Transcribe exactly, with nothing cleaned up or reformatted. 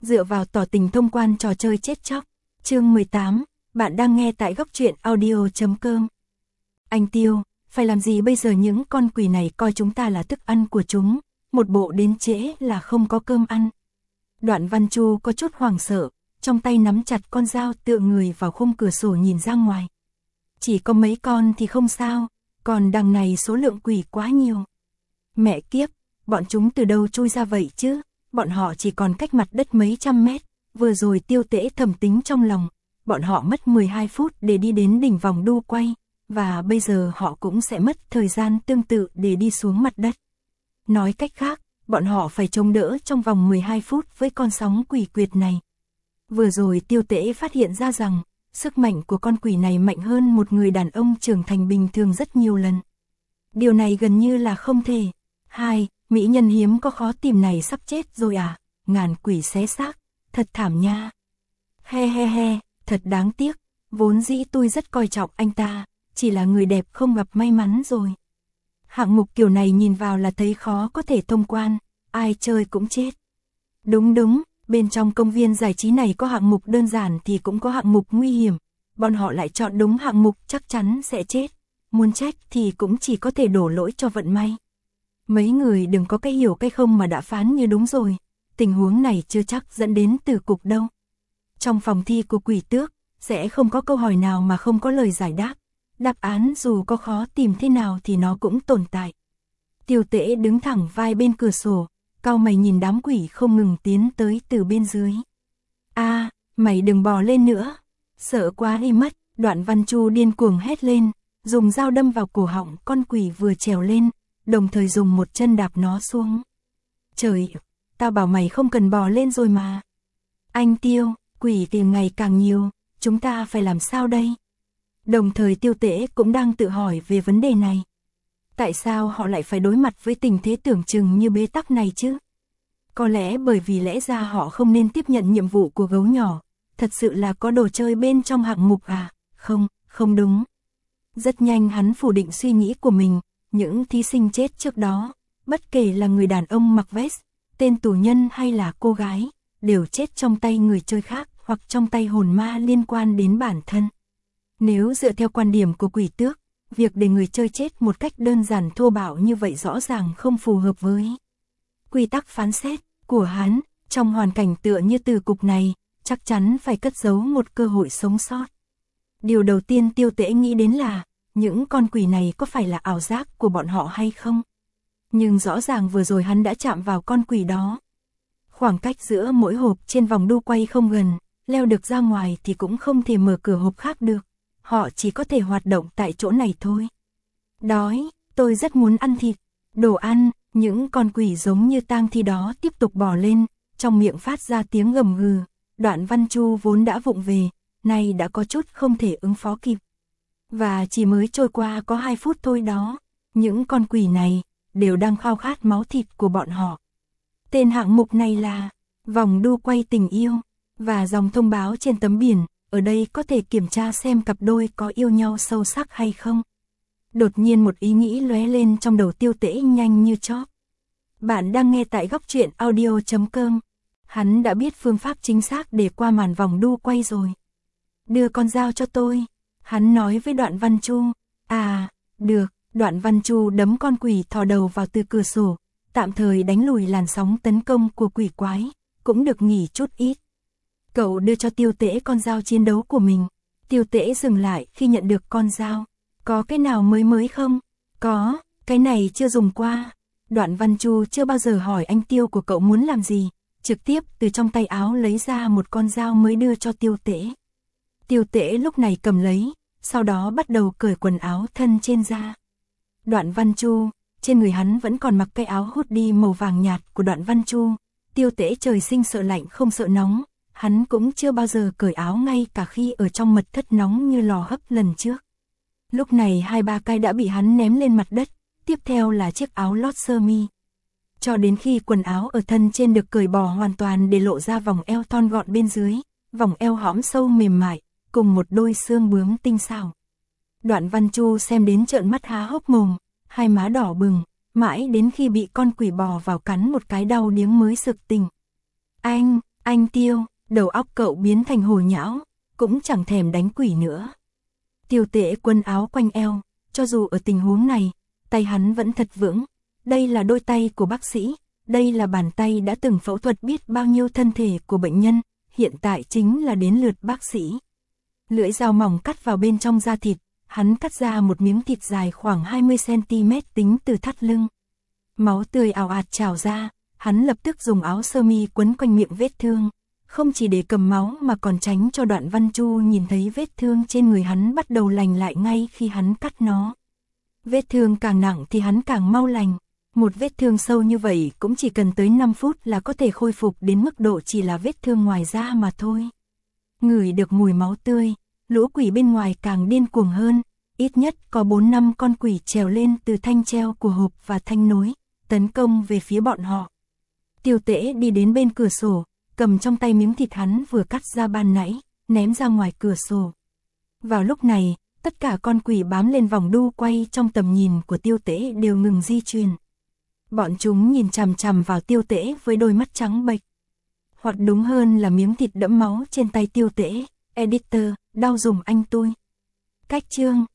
dựa vào tỏ tình thông quan trò chơi chết chóc. Chương mười tám, bạn đang nghe tại góc truyện audio chấm com. Anh Tiêu, phải làm gì bây giờ, những con quỷ này coi chúng ta là thức ăn của chúng, một bộ đến trễ là không có cơm ăn. Đoạn Văn Chu có chút hoảng sợ, trong tay nắm chặt con dao tựa người vào khung cửa sổ nhìn ra ngoài. Chỉ có mấy con thì không sao, còn đằng này số lượng quỷ quá nhiều. Mẹ kiếp, bọn chúng từ đâu chui ra vậy chứ, bọn họ chỉ còn cách mặt đất mấy trăm mét, vừa rồi Tiêu Tễ thầm tính trong lòng, bọn họ mất mười hai phút để đi đến đỉnh vòng đu quay, và bây giờ họ cũng sẽ mất thời gian tương tự để đi xuống mặt đất. Nói cách khác, bọn họ phải chống đỡ trong vòng mười hai phút với con sóng quỷ quyệt này. Vừa rồi Tiêu Tễ phát hiện ra rằng, sức mạnh của con quỷ này mạnh hơn một người đàn ông trưởng thành bình thường rất nhiều lần. Điều này gần như là không thể. Hai, mỹ nhân hiếm có khó tìm này sắp chết rồi à, ngàn quỷ xé xác, thật thảm nha. He he he, thật đáng tiếc, vốn dĩ tôi rất coi trọng anh ta, chỉ là người đẹp không gặp may mắn rồi. Hạng mục kiểu này nhìn vào là thấy khó có thể thông quan, ai chơi cũng chết. Đúng đúng, bên trong công viên giải trí này có hạng mục đơn giản thì cũng có hạng mục nguy hiểm, bọn họ lại chọn đúng hạng mục chắc chắn sẽ chết, muốn trách thì cũng chỉ có thể đổ lỗi cho vận may. Mấy người đừng có cái hiểu cái không mà đã phán như đúng rồi, tình huống này chưa chắc dẫn đến tử cục đâu. Trong phòng thi của quỷ tước, sẽ không có câu hỏi nào mà không có lời giải đáp, đáp án dù có khó tìm thế nào thì nó cũng tồn tại. Tiêu Tễ đứng thẳng vai bên cửa sổ, cau mày nhìn đám quỷ không ngừng tiến tới từ bên dưới. A, à, mày đừng bò lên nữa, sợ quá đi mất. Đoạn Văn Chu điên cuồng hét lên, dùng dao đâm vào cổ họng con quỷ vừa trèo lên, đồng thời dùng một chân đạp nó xuống. Trời, tao bảo mày không cần bò lên rồi mà. Anh Tiêu, quỷ tìm ngày càng nhiều, chúng ta phải làm sao đây? Đồng thời Tiêu Tễ cũng đang tự hỏi về vấn đề này. Tại sao họ lại phải đối mặt với tình thế tưởng chừng như bế tắc này chứ? Có lẽ bởi vì lẽ ra họ không nên tiếp nhận nhiệm vụ của gấu nhỏ. Thật sự là có đồ chơi bên trong hạng mục à? Không, không đúng. Rất nhanh hắn phủ định suy nghĩ của mình. Những thí sinh chết trước đó, bất kể là người đàn ông mặc vest, tên tù nhân hay là cô gái, đều chết trong tay người chơi khác hoặc trong tay hồn ma liên quan đến bản thân. Nếu dựa theo quan điểm của quỷ tước, việc để người chơi chết một cách đơn giản thô bạo như vậy rõ ràng không phù hợp với quy tắc phán xét của hắn. Trong hoàn cảnh tựa như từ cục này, chắc chắn phải cất giấu một cơ hội sống sót. Điều đầu tiên Tiêu Tễ nghĩ đến là, những con quỷ này có phải là ảo giác của bọn họ hay không? Nhưng rõ ràng vừa rồi hắn đã chạm vào con quỷ đó. Khoảng cách giữa mỗi hộp trên vòng đu quay không gần, leo được ra ngoài thì cũng không thể mở cửa hộp khác được. Họ chỉ có thể hoạt động tại chỗ này thôi. Đói, tôi rất muốn ăn thịt, đồ ăn. Những con quỷ giống như tang thi đó tiếp tục bò lên, trong miệng phát ra tiếng gầm gừ. Đoạn Văn Chu vốn đã vụng về, nay đã có chút không thể ứng phó kịp. Và chỉ mới trôi qua có hai phút thôi đó, những con quỷ này đều đang khao khát máu thịt của bọn họ. Tên hạng mục này là vòng đu quay tình yêu, và dòng thông báo trên tấm biển, ở đây có thể kiểm tra xem cặp đôi có yêu nhau sâu sắc hay không. Đột nhiên một ý nghĩ lóe lên trong đầu Tiêu Tễ nhanh như chớp. Bạn đang nghe tại góc truyện audio chấm com. Hắn đã biết phương pháp chính xác để qua màn vòng đu quay rồi. Đưa con dao cho tôi, hắn nói với Đoạn Văn Chu. À, được. Đoạn Văn Chu đấm con quỷ thò đầu vào từ cửa sổ, tạm thời đánh lùi làn sóng tấn công của quỷ quái, cũng được nghỉ chút ít. Cậu đưa cho Tiêu Tễ con dao chiến đấu của mình. Tiêu Tễ dừng lại khi nhận được con dao. Có cái nào mới mới không? Có, cái này chưa dùng qua. Đoạn Văn Chu chưa bao giờ hỏi anh Tiêu của cậu muốn làm gì, trực tiếp từ trong tay áo lấy ra một con dao mới đưa cho Tiêu Tễ. Tiêu Tễ lúc này cầm lấy, sau đó bắt đầu cởi quần áo thân trên ra. Đoạn Văn Chu, trên người hắn vẫn còn mặc cái áo hoodie màu vàng nhạt của Đoạn Văn Chu. Tiêu Tễ trời sinh sợ lạnh không sợ nóng, hắn cũng chưa bao giờ cởi áo ngay cả khi ở trong mật thất nóng như lò hấp lần trước. Lúc này hai ba cái đã bị hắn ném lên mặt đất, tiếp theo là chiếc áo lót sơ mi. Cho đến khi quần áo ở thân trên được cởi bỏ hoàn toàn để lộ ra vòng eo thon gọn bên dưới, vòng eo hõm sâu mềm mại, cùng một đôi xương bướm tinh xảo. Đoạn Văn Chu xem đến trợn mắt há hốc mồm, hai má đỏ bừng, mãi đến khi bị con quỷ bò vào cắn một cái đau điếng mới sực tỉnh. Anh, Anh Tiêu, đầu óc cậu biến thành hồ nhão, cũng chẳng thèm đánh quỷ nữa. Tiêu Tễ quấn áo quanh eo, cho dù ở tình huống này, tay hắn vẫn thật vững. Đây là đôi tay của bác sĩ, đây là bàn tay đã từng phẫu thuật biết bao nhiêu thân thể của bệnh nhân, hiện tại chính là đến lượt bác sĩ. Lưỡi dao mỏng cắt vào bên trong da thịt, hắn cắt ra một miếng thịt dài khoảng hai mươi xăng ti mét tính từ thắt lưng. Máu tươi ào ạt trào ra, hắn lập tức dùng áo sơ mi quấn quanh miệng vết thương, không chỉ để cầm máu mà còn tránh cho Đoạn Văn Chu nhìn thấy vết thương trên người hắn bắt đầu lành lại ngay khi hắn cắt nó. Vết thương càng nặng thì hắn càng mau lành, một vết thương sâu như vậy cũng chỉ cần tới năm phút là có thể khôi phục đến mức độ chỉ là vết thương ngoài da mà thôi. Ngửi được mùi máu tươi, lũ quỷ bên ngoài càng điên cuồng hơn, ít nhất có bốn năm con quỷ trèo lên từ thanh treo của hộp và thanh nối, tấn công về phía bọn họ. Tiêu Tễ đi đến bên cửa sổ, cầm trong tay miếng thịt hắn vừa cắt ra ban nãy, ném ra ngoài cửa sổ. Vào lúc này, tất cả con quỷ bám lên vòng đu quay trong tầm nhìn của Tiêu Tễ đều ngừng di chuyển. Bọn chúng nhìn chằm chằm vào Tiêu Tễ với đôi mắt trắng bệch. Hoặc đúng hơn là miếng thịt đẫm máu trên tay Tiêu Tễ. Editor, đau giùm anh tôi. Cách chương